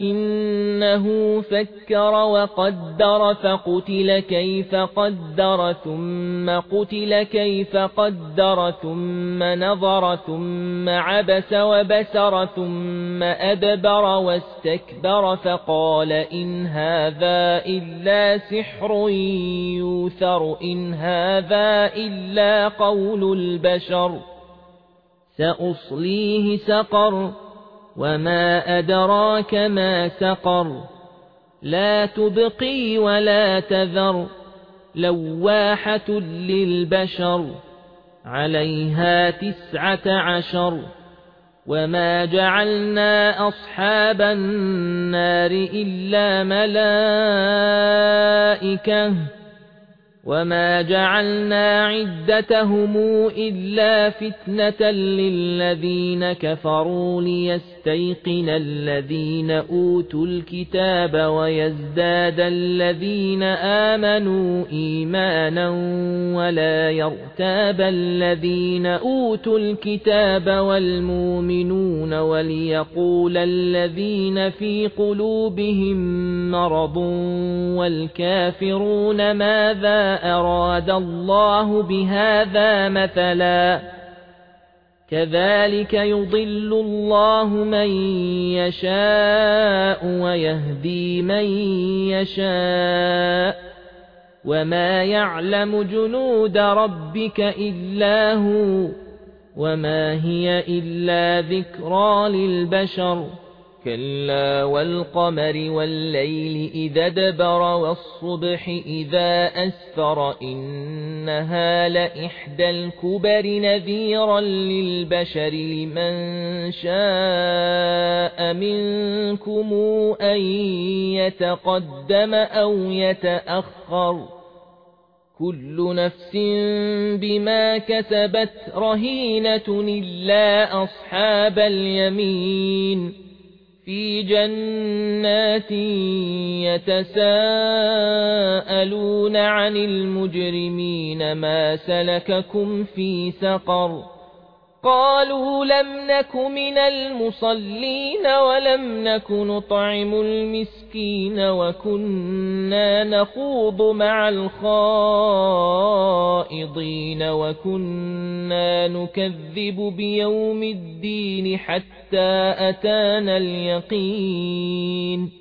إنه فكر وقدر فقتل كيف قدر ثم قتل كيف قدر ثم نظر ثم عبس وبسر ثم أدبر واستكبر فقال إن هذا إلا سحر يوثر إن هذا إلا قول البشر سأصليه سقر وما أدراك ما سقر لا تبقي ولا تذر لواحة للبشر عليها 19 وما جعلنا أصحاب النار إلا ملائكة وما جعلنا عدتهم إلا فتنة للذين كفروا ليستيقن الذين أوتوا الكتاب ويزداد الذين آمنوا إيمانا ولا يرتاب الذين أوتوا الكتاب والمؤمنون وليقول الذين في قلوبهم مرض والكافرون ماذا أراد الله بهذا مثلا كذلك يضل الله من يشاء ويهدي من يشاء وما يعلم جنود ربك إلا هو وما هي إلا ذكرى للبشر كلا والقمر والليل إذا دبر والصبح إذا أسفر إنها لإحدى الكبر نذيرا للبشر لمن شاء منكم أن يتقدم أو يتأخر كل نفس بما كسبت رهينة إلا أصحاب اليمين في جنات يتساءلون عن المجرمين ما سلككم في سقر قالوا لم نك من المصلين ولم نك نطعم المسكين وكنا نخوض مع الخائضين وكنا نكذب بيوم الدين حتى أتانا اليقين